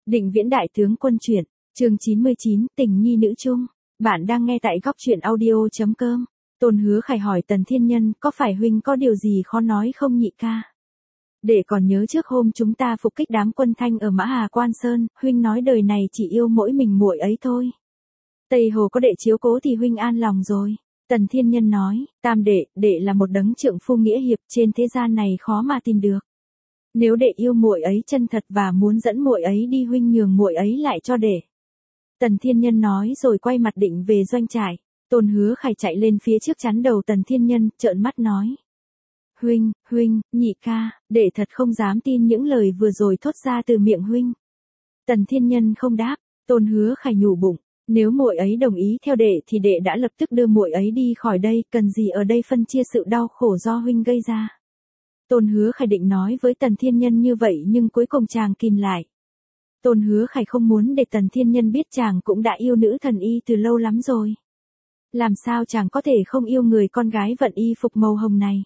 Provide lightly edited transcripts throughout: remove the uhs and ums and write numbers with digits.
Định Viễn đại tướng quân truyện, chương 99, tình nhi nữ chung. Bạn đang nghe tại góc truyện audio.com. Tôn Hứa Khải hỏi Tần Thiên Nhân, có phải huynh có điều gì khó nói không nhị ca? Đệ còn nhớ trước hôm chúng ta phục kích đám quân Thanh ở Mã Hà Quan Sơn, huynh nói đời này chỉ yêu mỗi mình muội ấy thôi. Tây Hồ có đệ chiếu cố thì huynh an lòng rồi. Tần Thiên Nhân nói, tam đệ là một đấng trượng phu nghĩa hiệp, trên thế gian này khó mà tìm được. Nếu đệ yêu muội ấy chân thật và muốn dẫn muội ấy đi, huynh nhường muội ấy lại cho đệ. Tần Thiên Nhân nói rồi quay mặt định về doanh trại. Tôn Hứa Khải chạy lên phía trước chắn đầu Tần Thiên Nhân, trợn mắt nói: Huynh, nhị ca, đệ thật không dám tin những lời vừa rồi thốt ra từ miệng huynh. Tần Thiên Nhân không đáp. Tôn Hứa Khải nhủ bụng, nếu muội ấy đồng ý theo đệ thì đệ đã lập tức đưa muội ấy đi khỏi đây, cần gì ở đây phân chia sự đau khổ do huynh gây ra. Tôn Hứa Khải định nói với Tần Thiên Nhân như vậy nhưng cuối cùng chàng kìm lại. Tôn Hứa Khải không muốn để Tần Thiên Nhân biết chàng cũng đã yêu nữ thần y từ lâu lắm rồi. Làm sao chàng có thể không yêu người con gái vận y phục màu hồng này.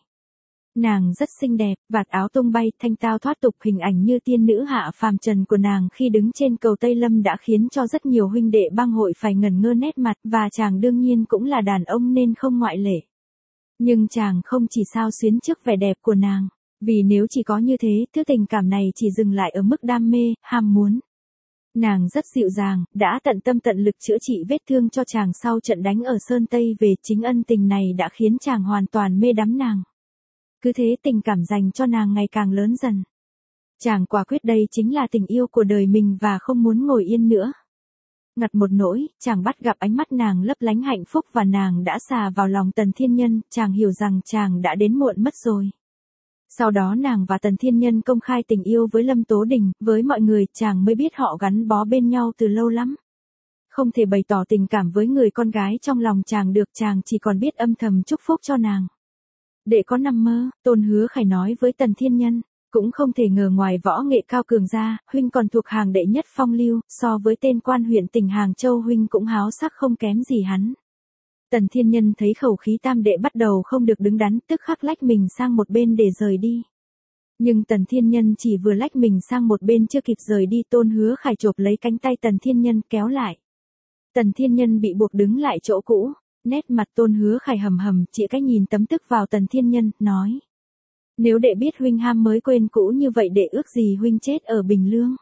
Nàng rất xinh đẹp, vạt áo tung bay, thanh tao thoát tục, hình ảnh như tiên nữ hạ phàm trần của nàng khi đứng trên cầu Tây Lâm đã khiến cho rất nhiều huynh đệ bang hội phải ngẩn ngơ nét mặt, và chàng đương nhiên cũng là đàn ông nên không ngoại lệ. Nhưng chàng không chỉ xao xuyến trước vẻ đẹp của nàng, vì nếu chỉ có như thế, thứ tình cảm này chỉ dừng lại ở mức đam mê, ham muốn. Nàng rất dịu dàng, đã tận tâm tận lực chữa trị vết thương cho chàng sau trận đánh ở Sơn Tây về, chính ân tình này đã khiến chàng hoàn toàn mê đắm nàng. Cứ thế tình cảm dành cho nàng ngày càng lớn dần. Chàng quả quyết đây chính là tình yêu của đời mình và không muốn ngồi yên nữa. Ngặt một nỗi, chàng bắt gặp ánh mắt nàng lấp lánh hạnh phúc và nàng đã xà vào lòng Tần Thiên Nhân, chàng hiểu rằng chàng đã đến muộn mất rồi. Sau đó nàng và Tần Thiên Nhân công khai tình yêu với Lâm Tố Đình, với mọi người chàng mới biết họ gắn bó bên nhau từ lâu lắm. Không thể bày tỏ tình cảm với người con gái trong lòng chàng được, chàng chỉ còn biết âm thầm chúc phúc cho nàng. Đệ có nằm mơ, Tôn Hứa Khải nói với Tần Thiên Nhân, cũng không thể ngờ ngoài võ nghệ cao cường ra, huynh còn thuộc hàng đệ nhất phong lưu, so với tên quan huyện tỉnh Hàng Châu huynh cũng háo sắc không kém gì hắn. Tần Thiên Nhân thấy khẩu khí tam đệ bắt đầu không được đứng đắn, tức khắc lách mình sang một bên để rời đi. Nhưng Tần Thiên Nhân chỉ vừa lách mình sang một bên chưa kịp rời đi, Tôn Hứa Khải chộp lấy cánh tay Tần Thiên Nhân kéo lại. Tần Thiên Nhân bị buộc đứng lại chỗ cũ, nét mặt Tôn Hứa Khải hầm hầm, chỉ cách nhìn tấm tức vào Tần Thiên Nhân, nói: Nếu đệ biết huynh ham mới quên cũ như vậy, đệ ước gì huynh chết ở Bình Lương.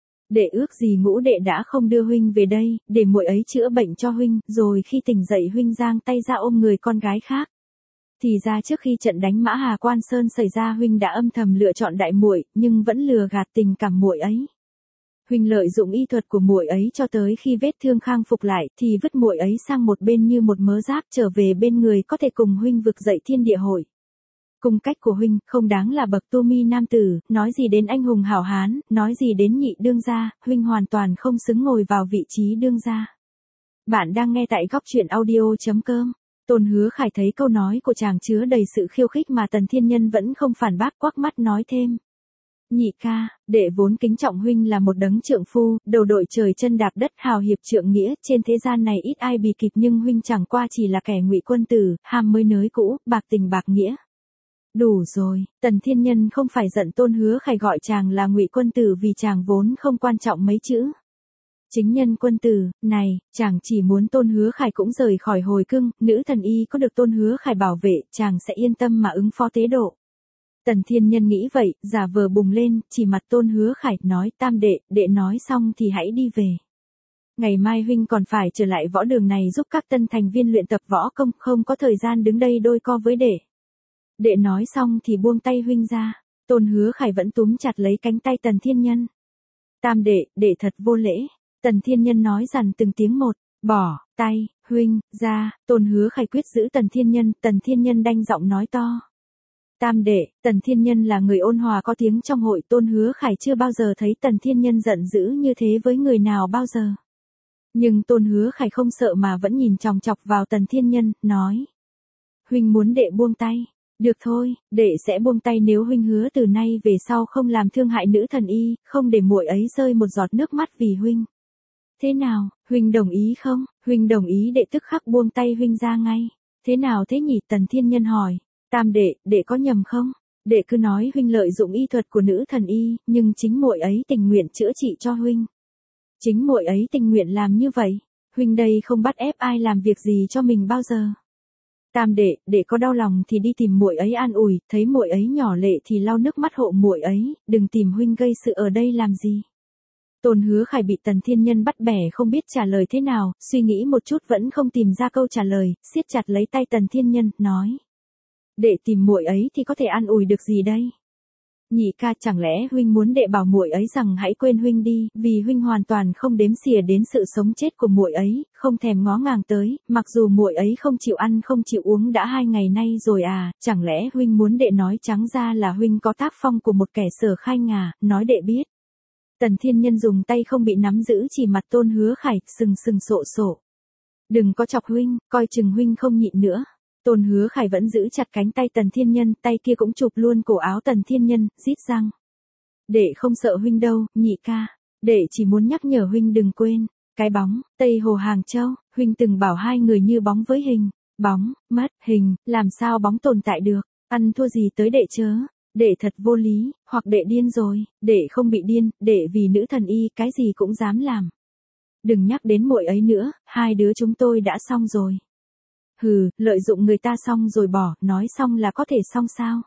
Đệ ước gì ngũ đệ đã không đưa huynh về đây, để muội ấy chữa bệnh cho huynh, rồi khi tỉnh dậy huynh giang tay ra ôm người con gái khác. Thì ra trước khi trận đánh Mã Hà Quan Sơn xảy ra, huynh đã âm thầm lựa chọn đại muội, nhưng vẫn lừa gạt tình cảm muội ấy. Huynh lợi dụng y thuật của muội ấy cho tới khi vết thương khang phục lại, thì vứt muội ấy sang một bên như một mớ rác, trở về bên người có thể cùng huynh vực dậy thiên địa hội. Cung cách của huynh không đáng là bậc tu mi nam tử, nói gì đến anh hùng hảo hán, nói gì đến nhị đương gia, huynh hoàn toàn không xứng ngồi vào vị trí đương gia. Bạn đang nghe tại góc truyện audio.com. Tôn Hứa Khải thấy câu nói của chàng chứa đầy sự khiêu khích mà Tần Thiên Nhân vẫn không phản bác, quắc mắt nói thêm: Nhị ca, đệ vốn kính trọng huynh là một đấng trượng phu, đầu đội trời chân đạp đất, hào hiệp trượng nghĩa, trên thế gian này ít ai bì kịp, nhưng huynh chẳng qua chỉ là kẻ ngụy quân tử, ham mới nới cũ, bạc tình bạc nghĩa. Đủ rồi. Tần Thiên Nhân không phải giận Tôn Hứa Khải gọi chàng là ngụy quân tử vì chàng vốn không quan trọng mấy chữ chính nhân quân tử này, chàng chỉ muốn Tôn Hứa Khải cũng rời khỏi hồi cưng, nữ thần y có được Tôn Hứa Khải bảo vệ, chàng sẽ yên tâm mà ứng phó tế độ. Tần Thiên Nhân nghĩ vậy, giả vờ bùng lên, chỉ mặt Tôn Hứa Khải, nói: Tam đệ nói xong thì hãy đi về. Ngày mai huynh còn phải trở lại võ đường này giúp các tân thành viên luyện tập võ công, không có thời gian đứng đây đôi co với đệ. Đệ nói xong thì buông tay huynh ra. Tôn Hứa Khải vẫn túm chặt lấy cánh tay Tần Thiên Nhân. Tam đệ thật vô lễ. Tần Thiên Nhân nói dằn từng tiếng một. Bỏ tay huynh ra. Tôn Hứa Khải quyết giữ Tần Thiên Nhân đanh giọng nói to: Tam đệ. Tần Thiên Nhân là người ôn hòa có tiếng trong hội, Tôn Hứa Khải chưa bao giờ thấy Tần Thiên Nhân giận dữ như thế với người nào bao giờ. Nhưng Tôn Hứa Khải không sợ mà vẫn nhìn chòng chọc vào Tần Thiên Nhân, nói: Huynh muốn đệ buông tay. Được thôi, đệ sẽ buông tay nếu huynh hứa từ nay về sau không làm thương hại nữ thần y, không để muội ấy rơi một giọt nước mắt vì huynh. Thế nào, huynh đồng ý không? Huynh đồng ý, đệ tức khắc buông tay huynh ra ngay. Thế nào thế nhỉ? Tần Thiên Nhân hỏi. Tam đệ có nhầm không? Đệ cứ nói huynh lợi dụng y thuật của nữ thần y, nhưng chính muội ấy tình nguyện chữa trị cho huynh. Chính muội ấy tình nguyện làm như vậy, huynh đây không bắt ép ai làm việc gì cho mình bao giờ. Tam đệ có đau lòng thì đi tìm muội ấy an ủi, thấy muội ấy nhỏ lệ thì lau nước mắt hộ muội ấy, đừng tìm huynh gây sự ở đây làm gì. Tôn Hứa Khải bị Tần Thiên Nhân bắt bẻ không biết trả lời thế nào, suy nghĩ một chút vẫn không tìm ra câu trả lời, siết chặt lấy tay Tần Thiên Nhân, nói. Đệ tìm muội ấy thì có thể an ủi được gì đây? Nhị ca, chẳng lẽ huynh muốn đệ bảo muội ấy rằng hãy quên huynh đi, vì huynh hoàn toàn không đếm xỉa đến sự sống chết của muội ấy, không thèm ngó ngàng tới, mặc dù muội ấy không chịu ăn không chịu uống đã 2 ngày nay rồi à, chẳng lẽ huynh muốn đệ nói trắng ra là huynh có tác phong của một kẻ Sở Khai à, nói đệ biết. Tần Thiên Nhân dùng tay không bị nắm giữ chỉ mặt Tôn Hứa Khải, sừng sừng sộ sộ. Đừng có chọc huynh, coi chừng huynh không nhịn nữa. Tôn Hứa Khải vẫn giữ chặt cánh tay Tần Thiên Nhân, tay kia cũng chụp luôn cổ áo Tần Thiên Nhân, rít răng. Đệ không sợ huynh đâu, nhị ca. Đệ chỉ muốn nhắc nhở huynh đừng quên. Cái bóng, Tây Hồ Hàng Châu, huynh từng bảo 2 người như bóng với hình. Bóng, mất, hình, làm sao bóng tồn tại được, ăn thua gì tới đệ chớ. Đệ thật vô lý, hoặc đệ điên rồi, đệ không bị điên, đệ vì nữ thần y cái gì cũng dám làm. Đừng nhắc đến muội ấy nữa, 2 đứa chúng tôi đã xong rồi. Hừ, lợi dụng người ta xong rồi bỏ, nói xong là có thể xong sao?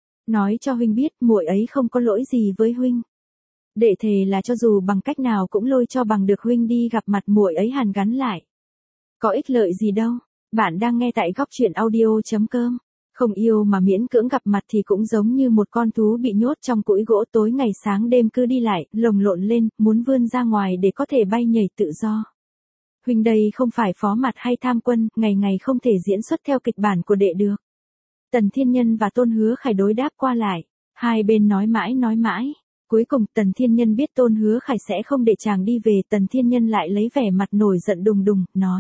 Nói cho huynh biết, muội ấy không có lỗi gì với huynh. Đệ thề là cho dù bằng cách nào cũng lôi cho bằng được huynh đi gặp mặt muội ấy hàn gắn lại. Có ích lợi gì đâu, bạn đang nghe tại góc truyện audio.com. Không yêu mà miễn cưỡng gặp mặt thì cũng giống như một con thú bị nhốt trong cũi gỗ tối ngày sáng đêm cứ đi lại, lồng lộn lên, muốn vươn ra ngoài để có thể bay nhảy tự do. Huynh đây không phải phó mặt hay tham quân, ngày ngày không thể diễn xuất theo kịch bản của đệ được. Tần Thiên Nhân và Tôn Hứa Khải đối đáp qua lại, hai bên nói mãi. Cuối cùng Tần Thiên Nhân biết Tôn Hứa Khải sẽ không để chàng đi về, Tần Thiên Nhân lại lấy vẻ mặt nổi giận đùng đùng, nói.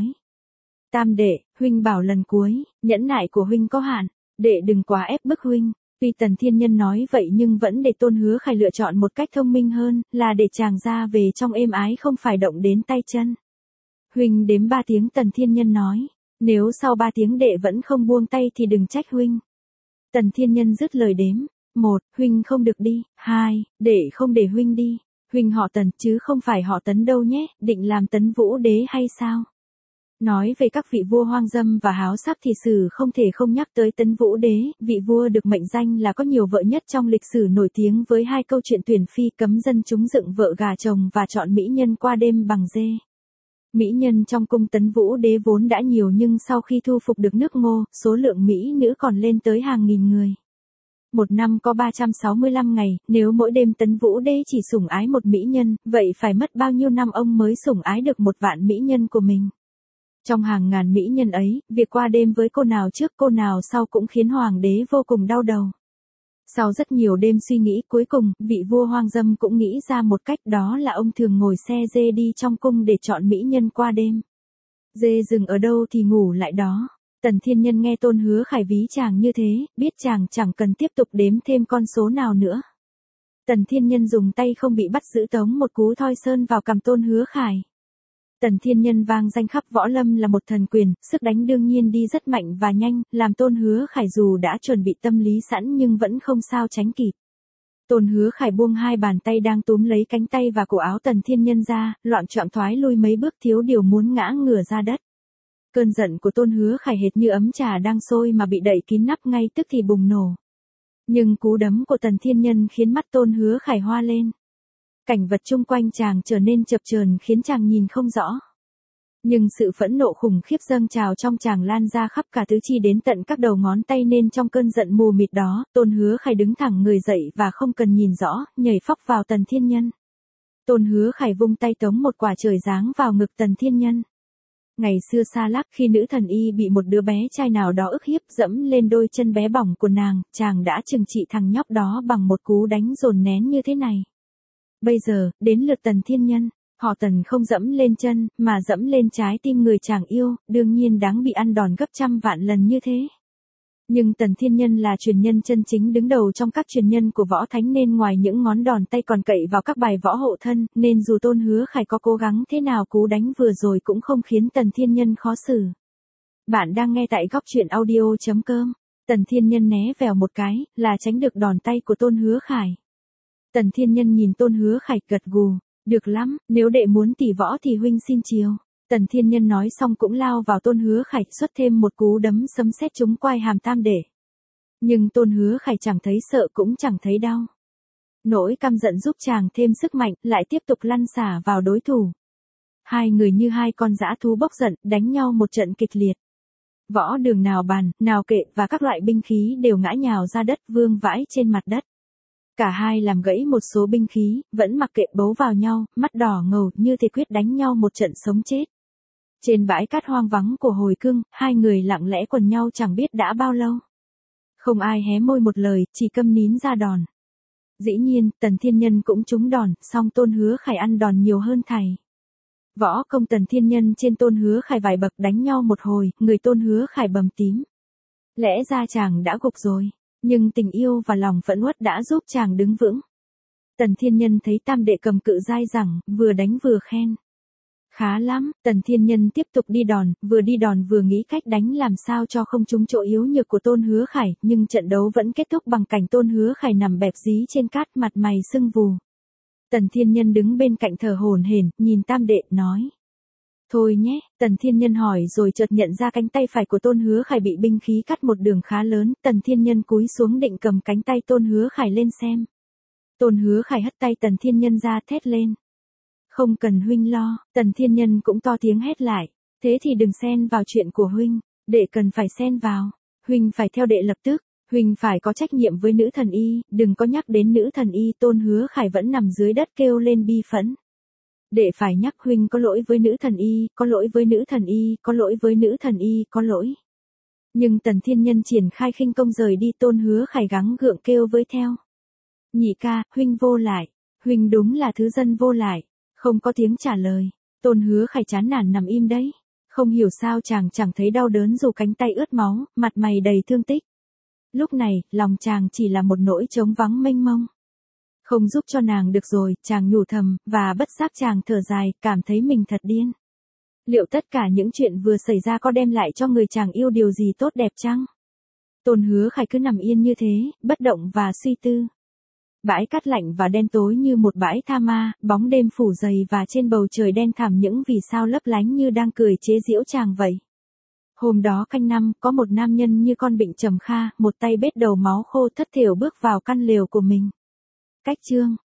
Tam đệ, huynh bảo lần cuối, nhẫn nại của huynh có hạn, đệ đừng quá ép bức huynh. Tuy Tần Thiên Nhân nói vậy nhưng vẫn để Tôn Hứa Khải lựa chọn một cách thông minh hơn, là để chàng ra về trong êm ái không phải động đến tay chân. Huynh đếm 3 tiếng, Tần Thiên Nhân nói, nếu sau 3 tiếng đệ vẫn không buông tay thì đừng trách huynh. Tần Thiên Nhân dứt lời đếm, 1, huynh không được đi, 2, đệ không để huynh đi, huynh họ Tần chứ không phải họ Tấn đâu nhé, định làm Tấn Vũ Đế hay sao? Nói về các vị vua hoang dâm và háo sắc thì sử không thể không nhắc tới Tấn Vũ Đế, vị vua được mệnh danh là có nhiều vợ nhất trong lịch sử, nổi tiếng với 2 câu chuyện tuyển phi cấm dân chúng dựng vợ gà chồng và chọn mỹ nhân qua đêm bằng dê. Mỹ nhân trong cung Tấn Vũ Đế vốn đã nhiều nhưng sau khi thu phục được nước Ngô, số lượng mỹ nữ còn lên tới hàng nghìn người. Một năm có 365 ngày, nếu mỗi đêm Tấn Vũ Đế chỉ sủng ái một mỹ nhân, vậy phải mất bao nhiêu năm ông mới sủng ái được 1 vạn mỹ nhân của mình. Trong hàng ngàn mỹ nhân ấy, việc qua đêm với cô nào trước cô nào sau cũng khiến hoàng đế vô cùng đau đầu. Sau rất nhiều đêm suy nghĩ, cuối cùng, vị vua hoang dâm cũng nghĩ ra một cách, đó là ông thường ngồi xe dê đi trong cung để chọn mỹ nhân qua đêm. Dê dừng ở đâu thì ngủ lại đó. Tần Thiên Nhân nghe Tôn Hứa Khải ví chàng như thế, biết chàng chẳng cần tiếp tục đếm thêm con số nào nữa. Tần Thiên Nhân dùng tay không bị bắt giữ tống một cú thoi sơn vào cằm Tôn Hứa Khải. Tần Thiên Nhân vang danh khắp võ lâm là một thần quyền, sức đánh đương nhiên đi rất mạnh và nhanh, làm Tôn Hứa Khải dù đã chuẩn bị tâm lý sẵn nhưng vẫn không sao tránh kịp. Tôn Hứa Khải buông 2 bàn tay đang túm lấy cánh tay và cổ áo Tần Thiên Nhân ra, loạng choạng thoái lui mấy bước, thiếu điều muốn ngã ngửa ra đất. Cơn giận của Tôn Hứa Khải hệt như ấm trà đang sôi mà bị đậy kín nắp ngay tức thì bùng nổ. Nhưng cú đấm của Tần Thiên Nhân khiến mắt Tôn Hứa Khải hoa lên. Cảnh vật chung quanh chàng trở nên chập chờn khiến chàng nhìn không rõ. Nhưng sự phẫn nộ khủng khiếp dâng trào trong chàng lan ra khắp cả tứ chi đến tận các đầu ngón tay, nên trong cơn giận mù mịt đó, Tôn Hứa Khải đứng thẳng người dậy và không cần nhìn rõ, nhảy phóc vào Tần Thiên Nhân. Tôn Hứa Khải vung tay tống một quả trời giáng vào ngực Tần Thiên Nhân. Ngày xưa xa lắc, khi nữ thần y bị một đứa bé trai nào đó ức hiếp, dẫm lên đôi chân bé bỏng của nàng, chàng đã trừng trị thằng nhóc đó bằng một cú đánh dồn nén như thế này. Bây giờ, đến lượt Tần Thiên Nhân, họ Tần không dẫm lên chân, mà dẫm lên trái tim người chàng yêu, đương nhiên đáng bị ăn đòn gấp trăm vạn lần như thế. Nhưng Tần Thiên Nhân là truyền nhân chân chính đứng đầu trong các truyền nhân của võ thánh, nên ngoài những ngón đòn tay còn cậy vào các bài võ hộ thân, nên dù Tôn Hứa Khải có cố gắng thế nào, cú đánh vừa rồi cũng không khiến Tần Thiên Nhân khó xử. Bạn đang nghe tại góc truyện audio.com. Tần Thiên Nhân né vèo một cái, là tránh được đòn tay của Tôn Hứa Khải. Tần Thiên Nhân nhìn Tôn Hứa Khải gật gù, Được lắm, nếu đệ muốn tỷ võ thì huynh xin chiều. Tần Thiên Nhân nói xong cũng lao vào Tôn Hứa Khải, xuất thêm một cú đấm sấm sét trúng quai hàm tam đệ. Nhưng Tôn Hứa Khải chẳng thấy sợ cũng chẳng thấy đau. Nỗi căm giận giúp chàng thêm sức mạnh, lại tiếp tục lăn xả vào đối thủ. Hai người như hai con dã thú bốc giận, đánh nhau một trận kịch liệt. Võ đường nào bàn, nào kệ và các loại binh khí đều ngã nhào ra đất vương vãi trên mặt đất. Cả hai làm gãy một số binh khí, vẫn mặc kệ bấu vào nhau, mắt đỏ ngầu như thể quyết đánh nhau một trận sống chết. Trên bãi cát hoang vắng của hồi cương, hai người lặng lẽ quần nhau chẳng biết đã bao lâu. Không ai hé môi một lời, chỉ câm nín ra đòn. Dĩ nhiên, Tần Thiên Nhân cũng trúng đòn, song Tôn Hứa Khải ăn đòn nhiều hơn thầy. Võ công Tần Thiên Nhân trên Tôn Hứa Khải vài bậc, đánh nhau một hồi, người Tôn Hứa Khải bầm tím. Lẽ ra chàng đã gục rồi, nhưng tình yêu và lòng phẫn uất đã giúp chàng đứng vững. Tần Thiên Nhân thấy tam đệ cầm cự dai dẳng, vừa đánh vừa khen. Khá lắm, Tần Thiên Nhân tiếp tục đi đòn vừa nghĩ cách đánh làm sao cho không trúng chỗ yếu nhược của Tôn Hứa Khải, nhưng trận đấu vẫn kết thúc bằng cảnh Tôn Hứa Khải nằm bẹp dí trên cát, mặt mày sưng vù. Tần Thiên Nhân đứng bên cạnh thở hổn hển, nhìn tam đệ, nói. Thôi nhé, Tần Thiên Nhân hỏi rồi chợt nhận ra cánh tay phải của Tôn Hứa Khải bị binh khí cắt một đường khá lớn, Tần Thiên Nhân cúi xuống định cầm cánh tay Tôn Hứa Khải lên xem. Tôn Hứa Khải hất tay Tần Thiên Nhân ra, thét lên. Không cần huynh lo, Tần Thiên Nhân cũng to tiếng hét lại. Thế thì đừng xen vào chuyện của huynh, đệ cần phải xen vào. Huynh phải theo đệ lập tức, huynh phải có trách nhiệm với nữ thần y, đừng có nhắc đến nữ thần y. Tôn Hứa Khải vẫn nằm dưới đất kêu lên bi phẫn. Đệ phải nhắc huynh có lỗi với nữ thần y, có lỗi với nữ thần y, có lỗi với nữ thần y, có lỗi. Nhưng Tần Thiên Nhân triển khai khinh công rời đi, Tôn Hứa Khải gắng gượng kêu với theo. Nhị ca, huynh vô lại, huynh đúng là thứ dân vô lại. Không có tiếng trả lời, Tôn Hứa Khải chán nản nằm im đấy. Không hiểu sao chàng chẳng thấy đau đớn dù cánh tay ướt máu, mặt mày đầy thương tích. Lúc này, lòng chàng chỉ là một nỗi trống vắng mênh mông. Không giúp cho nàng được rồi, chàng nhủ thầm, và bất giác chàng thở dài, cảm thấy mình thật điên. Liệu tất cả những chuyện vừa xảy ra có đem lại cho người chàng yêu điều gì tốt đẹp chăng? Tôn Hứa Khải cứ nằm yên như thế, bất động và suy tư. Bãi cát lạnh và đen tối như một bãi tha ma, bóng đêm phủ dày và trên bầu trời đen thẳm những vì sao lấp lánh như đang cười chế giễu chàng vậy. Hôm đó canh năm, có một nam nhân như con bệnh trầm kha, một tay bết đầu máu khô thất thểu bước vào căn lều của mình. Cách chương